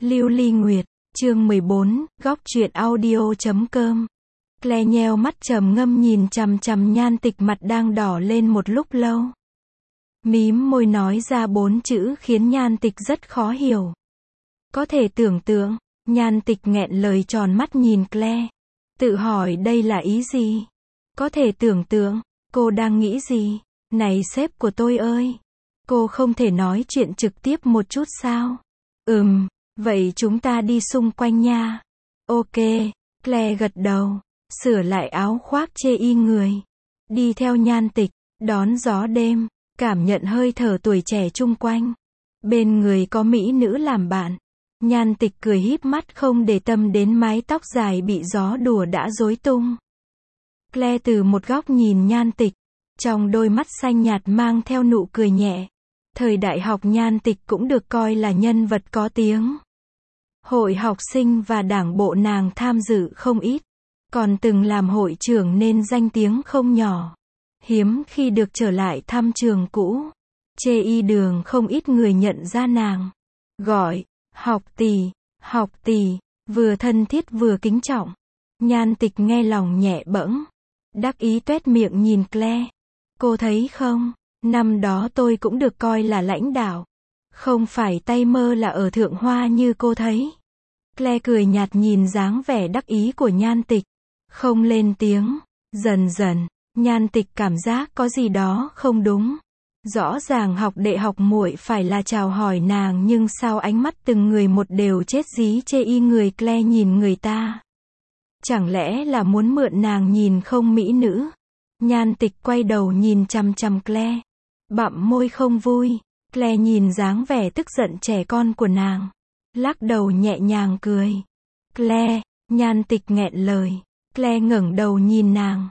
Lưu Ly Nguyệt, chương 14, góc truyện audio.com. Claire nheo mắt trầm ngâm nhìn chằm chằm Nhan Tịch mặt đang đỏ lên một lúc lâu. Mím môi nói ra 4 chữ khiến Nhan Tịch rất khó hiểu. Có thể tưởng tượng, Nhan Tịch nghẹn lời tròn mắt nhìn Claire. Tự hỏi đây là ý gì? Có thể tưởng tượng, cô đang nghĩ gì? Này sếp của tôi ơi! Cô không thể nói chuyện trực tiếp một chút sao? Vậy chúng ta đi xung quanh nha. Ok, Claire gật đầu, sửa lại áo khoác chê y người. Đi theo Nhan Tịch, đón gió đêm, cảm nhận hơi thở tuổi trẻ chung quanh. Bên người có mỹ nữ làm bạn. Nhan Tịch cười híp mắt không để tâm đến mái tóc dài bị gió đùa đã rối tung. Claire từ một góc nhìn Nhan Tịch, trong đôi mắt xanh nhạt mang theo nụ cười nhẹ. Thời đại học Nhan Tịch cũng được coi là nhân vật có tiếng. Hội học sinh và đảng bộ nàng tham dự không ít, còn từng làm hội trưởng nên danh tiếng không nhỏ. Hiếm khi được trở lại thăm trường cũ. Chê y đường không ít người nhận ra nàng. Gọi, học tỷ, vừa thân thiết vừa kính trọng. Nhan Tịch nghe lòng nhẹ bẫng. Đắc ý tuét miệng nhìn Claire. Cô thấy không, năm đó tôi cũng được coi là lãnh đạo. Không phải tay mơ là ở Thượng Hoa như cô thấy. Claire cười nhạt nhìn dáng vẻ đắc ý của Nhan Tịch. Không lên tiếng. Dần dần, Nhan Tịch cảm giác có gì đó không đúng. Rõ ràng học đệ học muội phải là chào hỏi nàng nhưng sao ánh mắt từng người một đều chết dí chê y người Claire nhìn người ta. Chẳng lẽ là muốn mượn nàng nhìn không mỹ nữ? Nhan Tịch quay đầu nhìn chằm chằm Claire. Bặm môi không vui. Claire nhìn dáng vẻ tức giận trẻ con của nàng. Lắc đầu nhẹ nhàng cười. Claire, Nhan Tịch nghẹn lời. Claire ngẩng đầu nhìn nàng.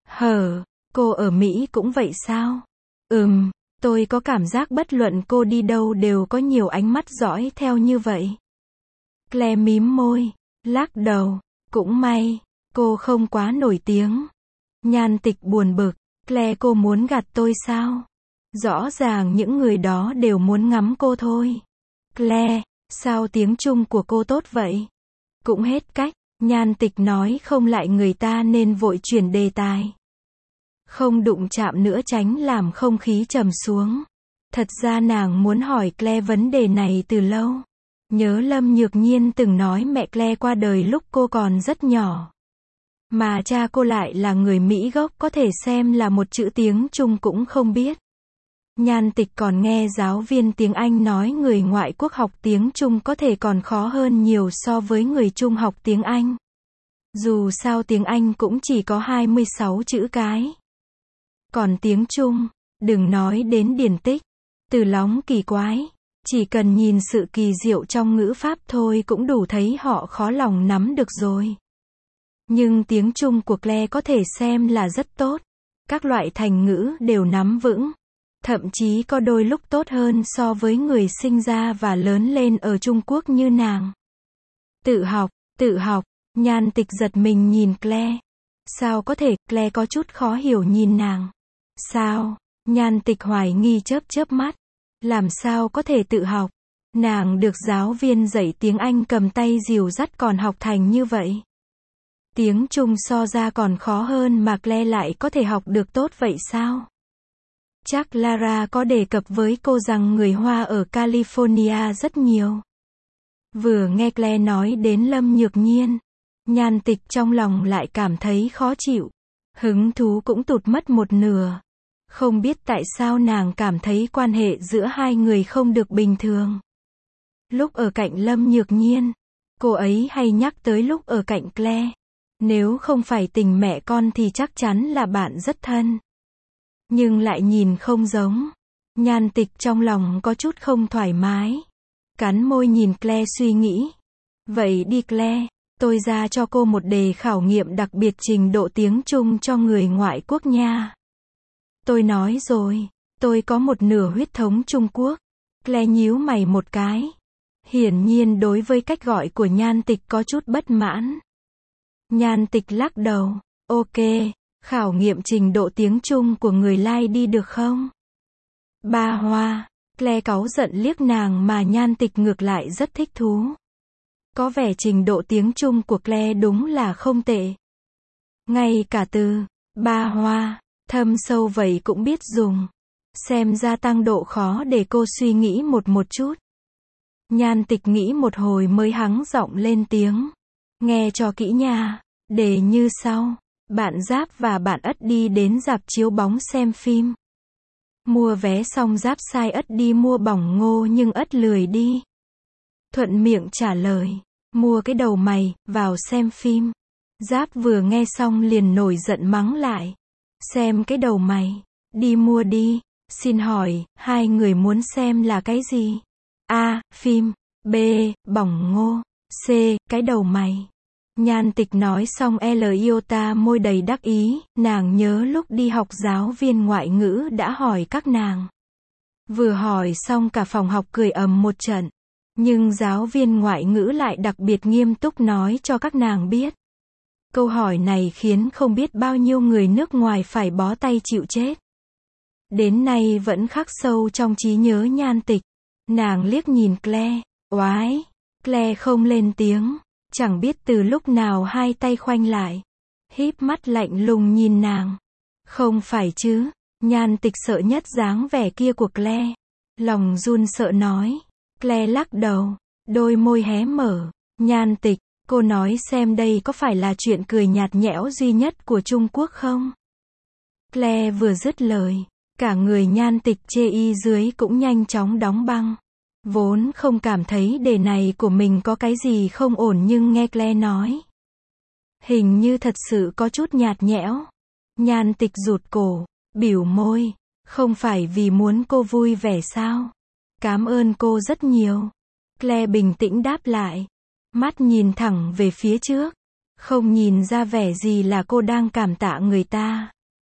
Cô ở Mỹ cũng vậy sao? Tôi có cảm giác bất luận cô đi đâu đều có nhiều ánh mắt dõi theo như vậy. Claire mím môi, lắc đầu. Cũng may, cô không quá nổi tiếng. Nhan Tịch buồn bực. Claire, cô muốn gạt tôi sao? Rõ ràng những người đó đều muốn ngắm cô thôi. Claire, sao tiếng Trung của cô tốt vậy? Cũng hết cách. Nhan Tịch nói không lại người ta nên vội chuyển đề tài. Không đụng chạm nữa tránh làm không khí trầm xuống. Thật ra nàng muốn hỏi Claire vấn đề này từ lâu. Nhớ Lâm Nhược Nhiên từng nói mẹ Claire qua đời lúc cô còn rất nhỏ. Mà cha cô lại là người Mỹ gốc có thể xem là một chữ tiếng Trung cũng không biết. Nhan Tịch còn nghe giáo viên tiếng Anh nói người ngoại quốc học tiếng Trung có thể còn khó hơn nhiều so với người Trung học tiếng Anh. Dù sao tiếng Anh cũng chỉ có 26 chữ cái. Còn tiếng Trung, đừng nói đến điển tích, từ lóng kỳ quái. Chỉ cần nhìn sự kỳ diệu trong ngữ pháp thôi cũng đủ thấy họ khó lòng nắm được rồi. Nhưng tiếng Trung của Claire có thể xem là rất tốt. Các loại thành ngữ đều nắm vững. Thậm chí có đôi lúc tốt hơn so với người sinh ra và lớn lên ở Trung Quốc như nàng. Tự học, Nhan Tịch giật mình nhìn Claire. Sao có thể? Claire có chút khó hiểu nhìn nàng. Sao? Nhan Tịch hoài nghi chớp mắt. Làm sao có thể tự học? Nàng được giáo viên dạy tiếng Anh cầm tay dìu dắt còn học thành như vậy. Tiếng Trung so ra còn khó hơn mà Claire lại có thể học được tốt vậy sao? Chắc Lara có đề cập với cô rằng người Hoa ở California rất nhiều. Vừa nghe Claire nói đến Lâm Nhược Nhiên, Nhan Tịch trong lòng lại cảm thấy khó chịu. Hứng thú cũng tụt mất một nửa. Không biết tại sao nàng cảm thấy quan hệ giữa hai người không được bình thường. Lúc ở cạnh Lâm Nhược Nhiên, cô ấy hay nhắc tới lúc ở cạnh Claire. Nếu không phải tình mẹ con thì chắc chắn là bạn rất thân. Nhưng lại nhìn không giống. Nhan Tịch trong lòng có chút không thoải mái. Cắn môi nhìn Claire suy nghĩ. Vậy đi Claire, tôi ra cho cô một đề khảo nghiệm đặc biệt trình độ tiếng Trung cho người ngoại quốc nha. Tôi nói rồi, tôi có một nửa huyết thống Trung Quốc. Claire nhíu mày một cái. Hiển nhiên đối với cách gọi của Nhan Tịch có chút bất mãn. Nhan Tịch lắc đầu. Ok, khảo nghiệm trình độ tiếng Trung của người Lai đi được không? Ba Hoa. Claire cáu giận liếc nàng mà Nhan Tịch ngược lại rất thích thú. Có vẻ trình độ tiếng Trung của Claire đúng là không tệ. Ngay cả từ ba hoa thâm sâu vậy cũng biết dùng. Xem ra tăng độ khó để cô suy nghĩ một chút. Nhan Tịch nghĩ một hồi mới hắng giọng lên tiếng. Nghe cho kỹ nha. Để như sau. Bạn Giáp và bạn Ất đi đến rạp chiếu bóng xem phim. Mua vé xong Giáp sai Ất đi mua bỏng ngô nhưng Ất lười đi. Thuận miệng trả lời. Mua cái đầu mày, vào xem phim. Giáp vừa nghe xong liền nổi giận mắng lại. Xem cái đầu mày. Đi mua đi. Xin hỏi, hai người muốn xem là cái gì? A. Phim. B. Bỏng ngô. C. Cái đầu mày. Nhan Tịch nói xong iota môi đầy đắc ý, nàng nhớ lúc đi học giáo viên ngoại ngữ đã hỏi các nàng. Vừa hỏi xong cả phòng học cười ầm một trận. Nhưng giáo viên ngoại ngữ lại đặc biệt nghiêm túc nói cho các nàng biết. Câu hỏi này khiến không biết bao nhiêu người nước ngoài phải bó tay chịu chết. Đến nay vẫn khắc sâu trong trí nhớ Nhan Tịch. Nàng liếc nhìn Claire. Oái. Claire không lên tiếng. Chẳng biết từ lúc nào hai tay khoanh lại. Híp mắt lạnh lùng nhìn nàng. Không phải chứ. Nhan Tịch sợ nhất dáng vẻ kia của Claire. Lòng run sợ nói. Claire lắc đầu. Đôi môi hé mở. Nhan Tịch, cô nói xem đây có phải là chuyện cười nhạt nhẽo duy nhất của Trung Quốc không? Claire vừa dứt lời. Cả người Nhan Tịch chê y dưới cũng nhanh chóng đóng băng. Vốn không cảm thấy đề này của mình có cái gì không ổn nhưng nghe Claire nói. Hình như thật sự có chút nhạt nhẽo. Nhan Tịch rụt cổ, bỉu môi. Không phải vì muốn cô vui vẻ sao? Cảm ơn cô rất nhiều. Claire bình tĩnh đáp lại. Mắt nhìn thẳng về phía trước. Không nhìn ra vẻ gì là cô đang cảm tạ người ta.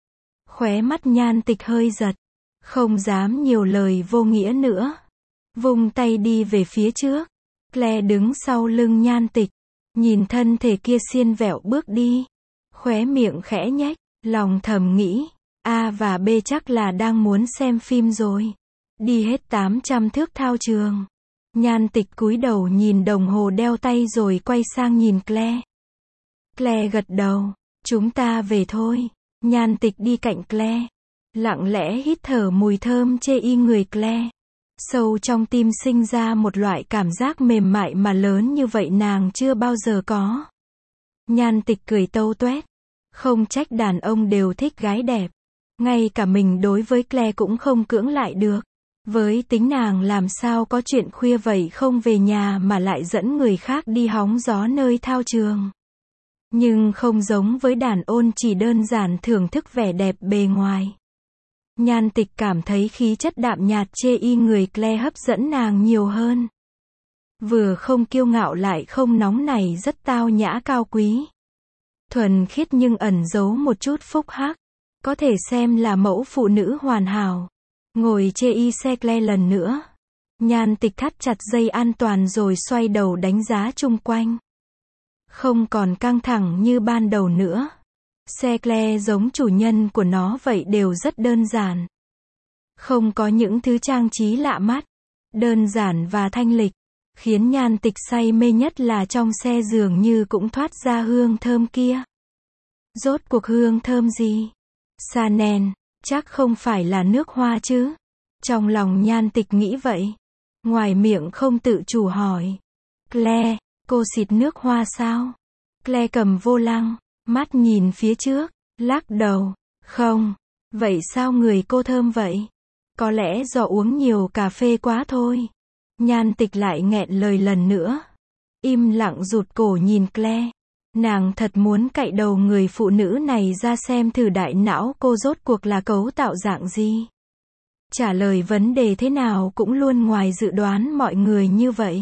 Khóe mắt Nhan Tịch hơi giật. Không dám nhiều lời vô nghĩa nữa. Vung tay đi về phía trước. Claire đứng sau lưng Nhan Tịch. Nhìn thân thể kia xiên vẹo bước đi. Khóe miệng khẽ nhếch. Lòng thầm nghĩ. A và B chắc là đang muốn xem phim rồi. Đi hết 800 thước thao trường. Nhan Tịch cúi đầu nhìn đồng hồ đeo tay rồi quay sang nhìn Claire. Claire gật đầu. Chúng ta về thôi. Nhan Tịch đi cạnh Claire. Lặng lẽ hít thở mùi thơm chê y người Claire. Sâu trong tim sinh ra một loại cảm giác mềm mại mà lớn như vậy nàng chưa bao giờ có. Nhan Tịch cười tâu tuét. Không trách đàn ông đều thích gái đẹp. Ngay cả mình đối với Claire cũng không cưỡng lại được. Với tính nàng làm sao có chuyện khuya vậy không về nhà mà lại dẫn người khác đi hóng gió nơi thao trường. Nhưng không giống với đàn ôn chỉ đơn giản thưởng thức vẻ đẹp bề ngoài. Nhan Tịch cảm thấy khí chất đạm nhạt chê y người Claire hấp dẫn nàng nhiều hơn. Vừa không kiêu ngạo lại không nóng nảy rất tao nhã cao quý. Thuần khiết nhưng ẩn giấu một chút phúc hắc. Có thể xem là mẫu phụ nữ hoàn hảo. Ngồi chê y xe Claire lần nữa. Nhan Tịch thắt chặt dây an toàn rồi xoay đầu đánh giá chung quanh. Không còn căng thẳng như ban đầu nữa. Xe Claire giống chủ nhân của nó vậy đều rất đơn giản. Không có những thứ trang trí lạ mắt. Đơn giản và thanh lịch. Khiến Nhan Tịch say mê nhất là trong xe dường như cũng thoát ra hương thơm kia. Rốt cuộc hương thơm gì? Chanel, chắc không phải là nước hoa chứ? Trong lòng Nhan Tịch nghĩ vậy. Ngoài miệng không tự chủ hỏi. Claire, cô xịt nước hoa sao? Claire cầm vô lăng, mắt nhìn phía trước, lắc đầu. Không. Vậy sao người cô thơm vậy? Có lẽ do uống nhiều cà phê quá thôi. Nhan Tịch lại nghẹn lời lần nữa. Im lặng rụt cổ nhìn Claire. Nàng thật muốn cạy đầu người phụ nữ này ra xem thử đại não cô rốt cuộc là cấu tạo dạng gì. Trả lời vấn đề thế nào cũng luôn ngoài dự đoán mọi người như vậy.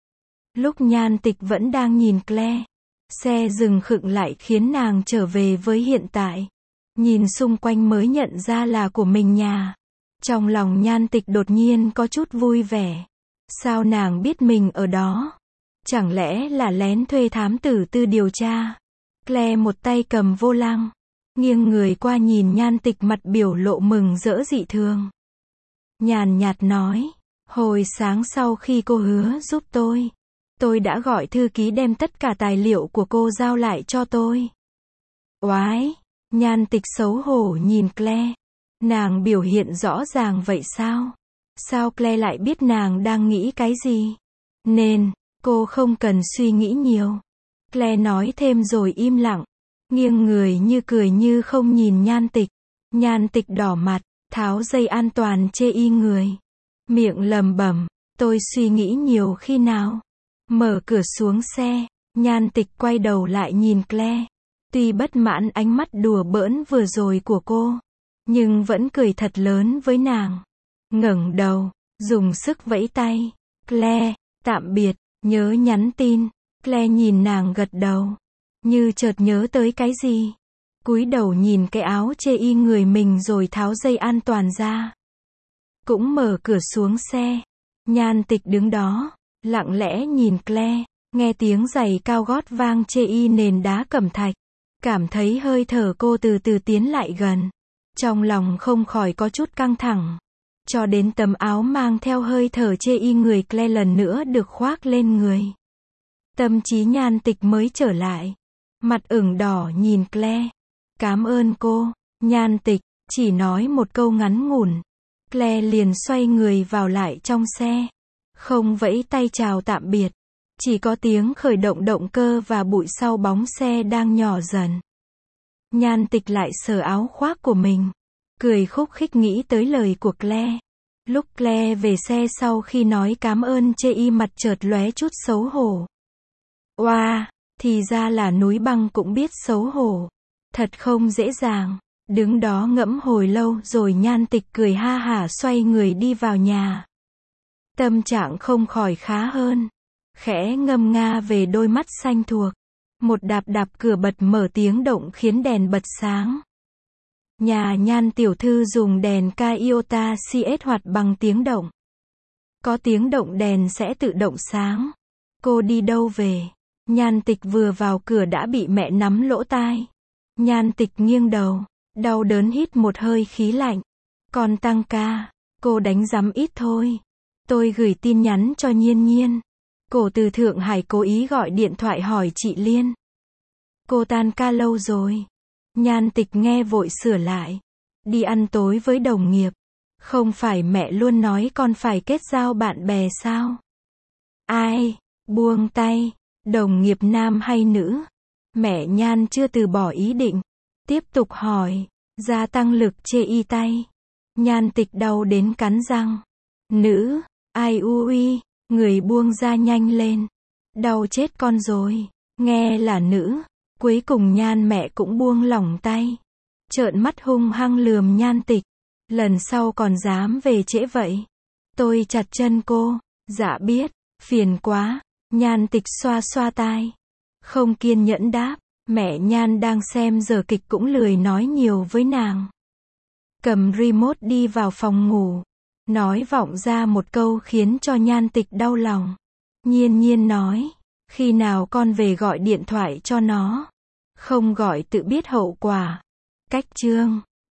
Lúc Nhan Tịch vẫn đang nhìn Claire, xe dừng khựng lại khiến nàng trở về với hiện tại. Nhìn xung quanh mới nhận ra là của mình nhà. Trong lòng Nhan Tịch đột nhiên có chút vui vẻ. Sao nàng biết mình ở đó? Chẳng lẽ là lén thuê thám tử tư điều tra? Claire một tay cầm vô lăng, nghiêng người qua nhìn Nhan Tịch mặt biểu lộ mừng rỡ dị thường. Nhàn nhạt nói, hồi sáng sau khi cô hứa giúp Tôi đã gọi thư ký đem tất cả tài liệu của cô giao lại cho tôi. Oái, Nhan Tịch xấu hổ nhìn Claire. Nàng biểu hiện rõ ràng vậy sao? Sao Claire lại biết nàng đang nghĩ cái gì? Nên, cô không cần suy nghĩ nhiều. Claire nói thêm rồi im lặng. Nghiêng người như cười như không nhìn Nhan Tịch. Nhan Tịch đỏ mặt, tháo dây an toàn chê y người. Miệng lầm bẩm, tôi suy nghĩ nhiều khi nào. Mở cửa xuống xe, Nhan Tịch quay đầu lại nhìn Claire. Tuy bất mãn ánh mắt đùa bỡn vừa rồi của cô, nhưng vẫn cười thật lớn với nàng. Ngẩng đầu, dùng sức vẫy tay. Claire, tạm biệt, nhớ nhắn tin. Claire nhìn nàng gật đầu, như chợt nhớ tới cái gì. Cúi đầu nhìn cái áo chê y người mình rồi tháo dây an toàn ra. Cũng mở cửa xuống xe. Nhan Tịch đứng đó, lặng lẽ nhìn Claire, nghe tiếng giày cao gót vang chê y nền đá cẩm thạch. Cảm thấy hơi thở cô từ từ tiến lại gần. Trong lòng không khỏi có chút căng thẳng. Cho đến tấm áo mang theo hơi thở chê y người Claire lần nữa được khoác lên người. Tâm trí Nhan Tịch mới trở lại. Mặt ửng đỏ nhìn Claire. Cảm ơn cô. Nhan Tịch chỉ nói một câu ngắn ngủn. Claire liền xoay người vào lại trong xe. Không vẫy tay chào tạm biệt. Chỉ có tiếng khởi động động cơ và bụi sau bóng xe đang nhỏ dần. Nhan Tịch lại sờ áo khoác của mình. Cười khúc khích nghĩ tới lời của Claire. Lúc Claire về xe sau khi nói cảm ơn chê y mặt chợt lóe chút xấu hổ. Oa, thì ra là núi băng cũng biết xấu hổ. Thật không dễ dàng. Đứng đó ngẫm hồi lâu rồi Nhan Tịch cười ha hả xoay người đi vào nhà. Tâm trạng không khỏi khá hơn. Khẽ ngâm nga về đôi mắt xanh thuộc. Một đạp đạp cửa bật mở tiếng động khiến đèn bật sáng. Nhà Nhan tiểu thư dùng đèn Kaiota CS hoạt bằng tiếng động. Có tiếng động đèn sẽ tự động sáng. Cô đi đâu về? Nhan Tịch vừa vào cửa đã bị mẹ nắm lỗ tai. Nhan Tịch nghiêng đầu, đau đớn hít một hơi khí lạnh. Còn tăng ca, cô đánh rắm ít thôi. Tôi gửi tin nhắn cho Nhiên Nhiên. Cô từ Thượng Hải cố ý gọi điện thoại hỏi chị Liên. Cô tan ca lâu rồi. Nhan Tịch nghe vội sửa lại. Đi ăn tối với đồng nghiệp. Không phải mẹ luôn nói con phải kết giao bạn bè sao? Ai? Buông tay. Đồng nghiệp nam hay nữ? Mẹ Nhan chưa từ bỏ ý định. Tiếp tục hỏi. Gia tăng lực chê y tay. Nhan Tịch đau đến cắn răng. Nữ. Ai ui. Người buông ra nhanh lên. Đau chết con rồi. Nghe là nữ. Cuối cùng Nhan mẹ cũng buông lỏng tay. Trợn mắt hung hăng lườm Nhan Tịch. Lần sau còn dám về trễ vậy. Tôi chặt chân cô. Dạ biết. Phiền quá. Nhan Tịch xoa xoa tai. Không kiên nhẫn đáp. Mẹ Nhan đang xem giờ kịch cũng lười nói nhiều với nàng. Cầm remote đi vào phòng ngủ. Nói vọng ra một câu khiến cho Nhan Tịch đau lòng. Nhiên Nhiên nói. Khi nào con về gọi điện thoại cho nó. Không gọi tự biết hậu quả. Cách chương